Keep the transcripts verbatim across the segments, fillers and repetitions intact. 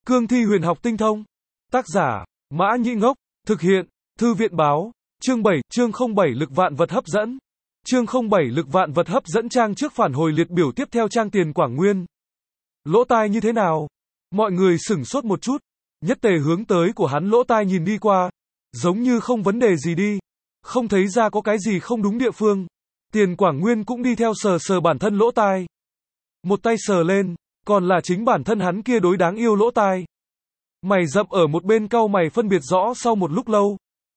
Cương thi huyền học tinh thông. Tác giả, Mã Nhĩ Ngốc. Thực hiện, Thư viện báo. Chương bảy, chương không bảy lực vạn vật hấp dẫn. Chương không bảy lực vạn vật hấp dẫn trang trước phản hồi liệt biểu tiếp theo trang tiền Quảng Nguyên. Lỗ tai như thế nào? Mọi người sửng sốt một chút. Nhất Tề hướng tới của hắn lỗ tai nhìn đi qua. Giống như không vấn đề gì đi. Không thấy ra có cái gì không đúng địa phương. Tiền Quảng Nguyên cũng đi theo sờ sờ bản thân lỗ tai. Một tay sờ lên, còn là chính bản thân hắn kia đối đáng yêu lỗ tai. Mày rậm ở một bên cau mày phân biệt rõ sau một lúc lâu.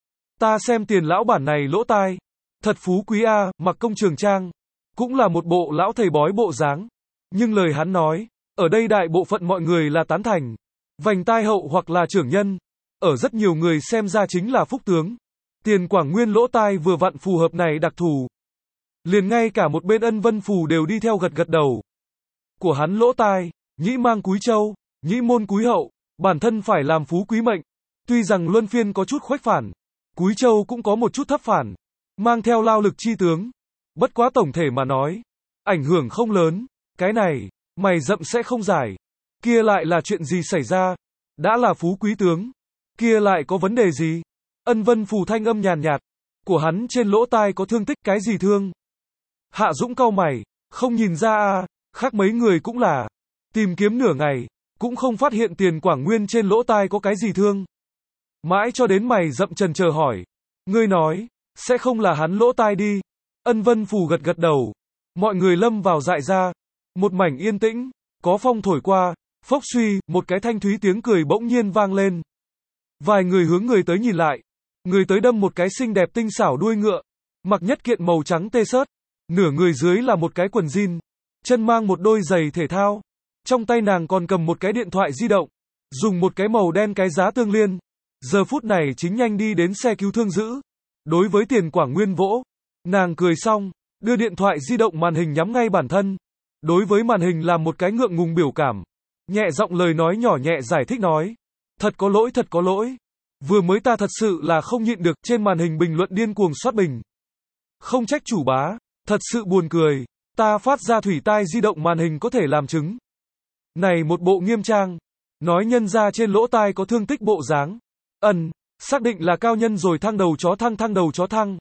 Ta xem Tiền lão bản này lỗ tai. Thật phú quý a, mặc công trường trang. Cũng là một bộ lão thầy bói bộ dáng. Nhưng lời hắn nói, ở đây đại bộ phận mọi người là tán thành. Vành tai hậu hoặc là trưởng nhân. Ở rất nhiều người xem ra chính là phúc tướng. Tiền Quảng Nguyên lỗ tai vừa vặn phù hợp này đặc thù. Liền ngay cả một bên Ân Vân Phù đều đi theo gật gật đầu. Của hắn lỗ tai, nhĩ mang cúi châu, nhĩ môn cúi hậu, bản thân phải làm phú quý mệnh. Tuy rằng luân phiên có chút khuếch phản, cúi châu cũng có một chút thấp phản, mang theo lao lực chi tướng. Bất quá tổng thể mà nói, ảnh hưởng không lớn. Cái này, mày rậm sẽ không giải. Kia lại là chuyện gì xảy ra? Đã là phú quý tướng, kia lại có vấn đề gì? Ân Vân Phù thanh âm nhàn nhạt, của hắn trên lỗ tai có thương tích, cái gì thương? Hạ Dũng cau mày, không nhìn ra à, khác mấy người cũng là. Tìm kiếm nửa ngày, cũng không phát hiện Tiền Quảng Nguyên trên lỗ tai có cái gì thương. Mãi cho đến mày rậm trần chờ hỏi. Ngươi nói, sẽ không là hắn lỗ tai đi. Ân Vân Phù gật gật đầu. Mọi người lâm vào dại ra. Một mảnh yên tĩnh, có phong thổi qua, phốc suy, một cái thanh thúy tiếng cười bỗng nhiên vang lên. Vài người hướng người tới nhìn lại. Người tới đâm một cái xinh đẹp tinh xảo đuôi ngựa, mặc nhất kiện màu trắng tê sớt, nửa người dưới là một cái quần jean, chân mang một đôi giày thể thao, trong tay nàng còn cầm một cái điện thoại di động, dùng một cái màu đen cái giá tương liên. Giờ phút này chính nhanh đi đến xe cứu thương giữ. Đối với Tiền Quảng Nguyên vỗ, nàng cười xong, đưa điện thoại di động màn hình nhắm ngay bản thân. Đối với màn hình làm một cái ngượng ngùng biểu cảm, nhẹ giọng lời nói nhỏ nhẹ giải thích nói, thật có lỗi, thật có lỗi. Vừa mới ta thật sự là không nhịn được, trên màn hình bình luận điên cuồng soát bình. Không trách chủ bá, thật sự buồn cười, ta phát ra thủy tai di động màn hình có thể làm chứng. Này một bộ nghiêm trang, nói nhân ra trên lỗ tai có thương tích bộ dáng. Ân, xác định là cao nhân rồi, thăng đầu chó thăng thăng đầu chó thăng.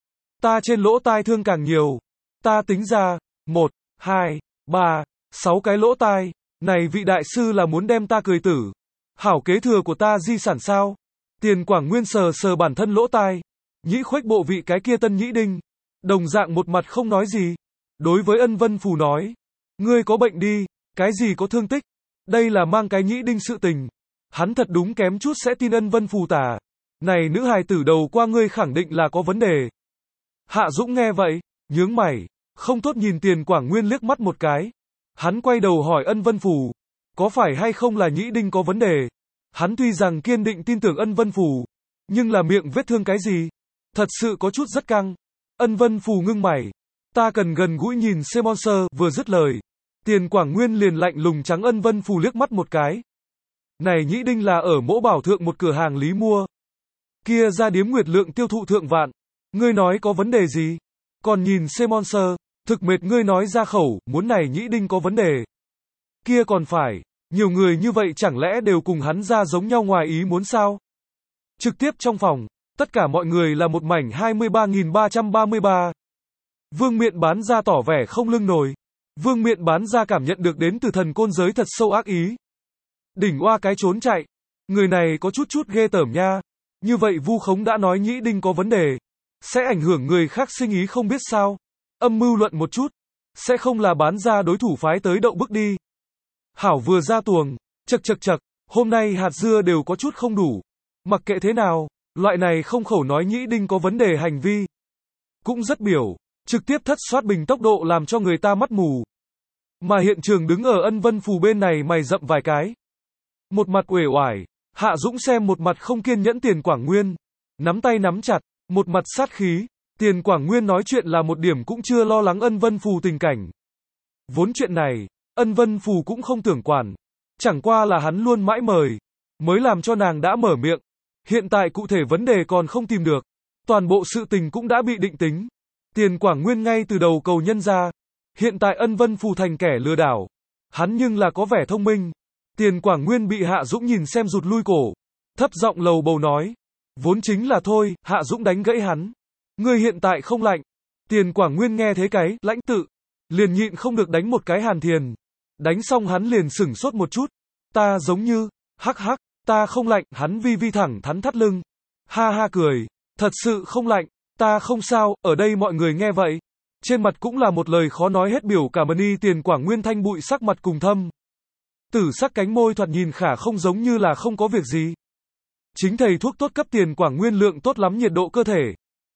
Ta trên lỗ tai thương càng nhiều. Ta tính ra, một, hai, ba, sáu cái lỗ tai. Này vị đại sư là muốn đem ta cười tử. Hảo kế thừa của ta di sản sao? Tiền Quảng Nguyên sờ sờ bản thân lỗ tai. Nhĩ khuếch bộ vị cái kia tân nhĩ đinh. Đồng dạng một mặt không nói gì. Đối với Ân Vân Phù nói. Ngươi có bệnh đi, cái gì có thương tích. Đây là mang cái nhĩ đinh sự tình. Hắn thật đúng kém chút sẽ tin Ân Vân Phù tả. Này nữ hài tử đầu qua ngươi khẳng định là có vấn đề. Hạ Dũng nghe vậy, nhướng mày, không tốt nhìn Tiền Quảng Nguyên liếc mắt một cái. Hắn quay đầu hỏi Ân Vân Phù. Có phải hay không là nhĩ đinh có vấn đề? Hắn tuy rằng kiên định tin tưởng Ân Vân Phù, nhưng là miệng vết thương cái gì? Thật sự có chút rất căng. Ân Vân Phù ngưng mày. Ta cần gần gũi nhìn Semonser, vừa dứt lời. Tiền Quảng Nguyên liền lạnh lùng trắng Ân Vân Phù liếc mắt một cái. Này nhĩ đinh là ở Mỗ Bảo Thượng một cửa hàng lý mua. Kia ra điếm Nguyệt lượng tiêu thụ thượng vạn. Ngươi nói có vấn đề gì? Còn nhìn Semonser, thực mệt ngươi nói ra khẩu, muốn này nhĩ đinh có vấn đề. Kia còn phải. Nhiều người như vậy chẳng lẽ đều cùng hắn ra giống nhau ngoài ý muốn sao? Trực tiếp trong phòng, tất cả mọi người là một mảnh hai mươi ba nghìn ba trăm ba mươi ba. Vương Miện bán ra tỏ vẻ không lưng nổi. Vương Miện bán ra cảm nhận được đến từ thần côn giới thật sâu ác ý. Đỉnh oa cái trốn chạy. Người này có chút chút ghê tởm nha. Như vậy vu khống đã nói nhĩ đinh có vấn đề. Sẽ ảnh hưởng người khác sinh ý không biết sao. Âm mưu luận một chút. Sẽ không là bán ra đối thủ phái tới đậu bức đi. Hảo vừa ra tuồng, chật chật chật, hôm nay hạt dưa đều có chút không đủ. Mặc kệ thế nào, loại này không khẩu nói nhĩ đinh có vấn đề hành vi. Cũng rất biểu, trực tiếp thất soát bình tốc độ làm cho người ta mắt mù. Mà hiện trường đứng ở Ân Vân Phù bên này mày rậm vài cái. Một mặt uể oải, Hạ Dũng xem một mặt không kiên nhẫn Tiền Quảng Nguyên. Nắm tay nắm chặt, một mặt sát khí. Tiền Quảng Nguyên nói chuyện là một điểm cũng chưa lo lắng Ân Vân Phù tình cảnh. Vốn chuyện này, Ân Vân Phù cũng không tưởng quản. Chẳng qua là hắn luôn mãi mời, mới làm cho nàng đã mở miệng. Hiện tại cụ thể vấn đề còn không tìm được. Toàn bộ sự tình cũng đã bị định tính. Tiền Quảng Nguyên ngay từ đầu cầu nhân ra. Hiện tại Ân Vân Phù thành kẻ lừa đảo. Hắn nhưng là có vẻ thông minh. Tiền Quảng Nguyên bị Hạ Dũng nhìn xem rụt lui cổ. Thấp giọng lầu bầu nói. Vốn chính là thôi, Hạ Dũng đánh gãy hắn. Ngươi hiện tại không lạnh. Tiền Quảng Nguyên nghe thế cái, lãnh tự. Liền nhịn không được đánh một cái Hàn Thiền. Đánh xong hắn liền sửng sốt một chút. Ta giống như, hắc hắc, ta không lạnh, hắn vi vi thẳng thắn thắt lưng. Ha ha cười. Thật sự không lạnh, ta không sao, ở đây mọi người nghe vậy. Trên mặt cũng là một lời khó nói hết biểu cảm ơn y. Tiền Quảng Nguyên thanh bụi sắc mặt cùng thâm. Tử sắc cánh môi thoạt nhìn khả không giống như là không có việc gì. Chính thầy thuốc tốt cấp Tiền Quảng Nguyên lượng tốt lắm nhiệt độ cơ thể.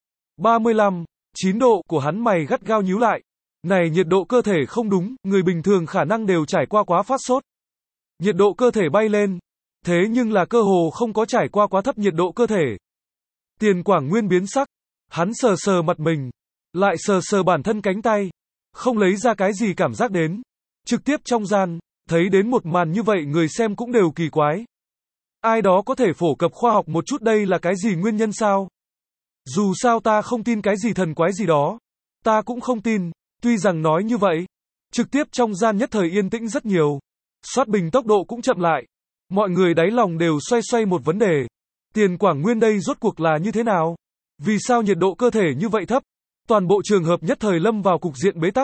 ba mươi lăm, chín độ của hắn mày gắt gao nhíu lại. Này nhiệt độ cơ thể không đúng, người bình thường khả năng đều trải qua quá phát sốt. Nhiệt độ cơ thể bay lên. Thế nhưng là cơ hồ không có trải qua quá thấp nhiệt độ cơ thể. Tiền Quảng Nguyên biến sắc. Hắn sờ sờ mặt mình. Lại sờ sờ bản thân cánh tay. Không lấy ra cái gì cảm giác đến. Trực tiếp trong gian. Thấy đến một màn như vậy người xem cũng đều kỳ quái. Ai đó có thể phổ cập khoa học một chút đây là cái gì nguyên nhân sao? Dù sao ta không tin cái gì thần quái gì đó. Ta cũng không tin. Tuy rằng nói như vậy. Trực tiếp trong gian nhất thời yên tĩnh rất nhiều. Soát bình tốc độ cũng chậm lại. Mọi người đáy lòng đều xoay xoay một vấn đề. Tiền Quảng Nguyên đây rốt cuộc là như thế nào? Vì sao nhiệt độ cơ thể như vậy thấp? Toàn bộ trường hợp nhất thời lâm vào cục diện bế tắc.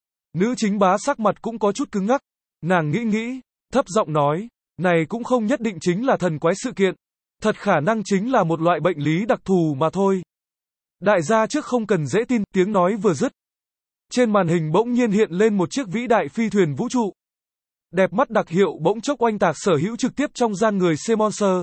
Nữ chính bá sắc mặt cũng có chút cứng ngắc. Nàng nghĩ nghĩ, thấp giọng nói, này cũng không nhất định chính là thần quái sự kiện. Thật khả năng chính là một loại bệnh lý đặc thù mà thôi. Đại gia trước không cần dễ tin, tiếng nói vừa dứt. Trên màn hình bỗng nhiên hiện lên một chiếc vĩ đại phi thuyền vũ trụ. Đẹp mắt đặc hiệu bỗng chốc oanh tạc sở hữu trực tiếp trong gian người C-Monster.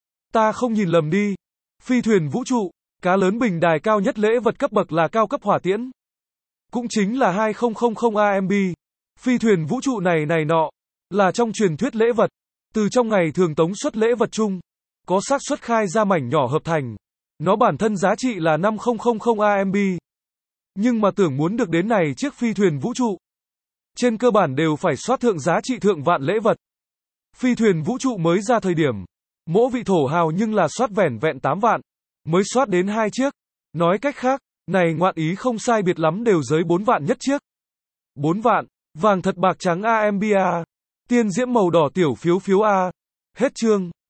Ta không nhìn lầm đi. Phi thuyền vũ trụ, cá lớn bình đài cao nhất lễ vật cấp bậc là cao cấp hỏa tiễn. Cũng chính là hai nghìn A M B. Phi thuyền vũ trụ này này nọ, là trong truyền thuyết lễ vật. Từ trong ngày thường tống xuất lễ vật chung, có xác suất khai ra mảnh nhỏ hợp thành. Nó bản thân giá trị là năm nghìn A M B. Nhưng mà tưởng muốn được đến này chiếc phi thuyền vũ trụ. Trên cơ bản đều phải soát thượng giá trị thượng vạn lễ vật. Phi thuyền vũ trụ mới ra thời điểm. Mỗi vị thổ hào nhưng là soát vẻn vẹn tám vạn. Mới soát đến hai chiếc. Nói cách khác, này ngoạn ý không sai biệt lắm đều dưới bốn vạn nhất chiếc. bốn vạn. Vàng thật bạc trắng A M B A. Tiên diễm màu đỏ tiểu phiếu phiếu A. Hết chương.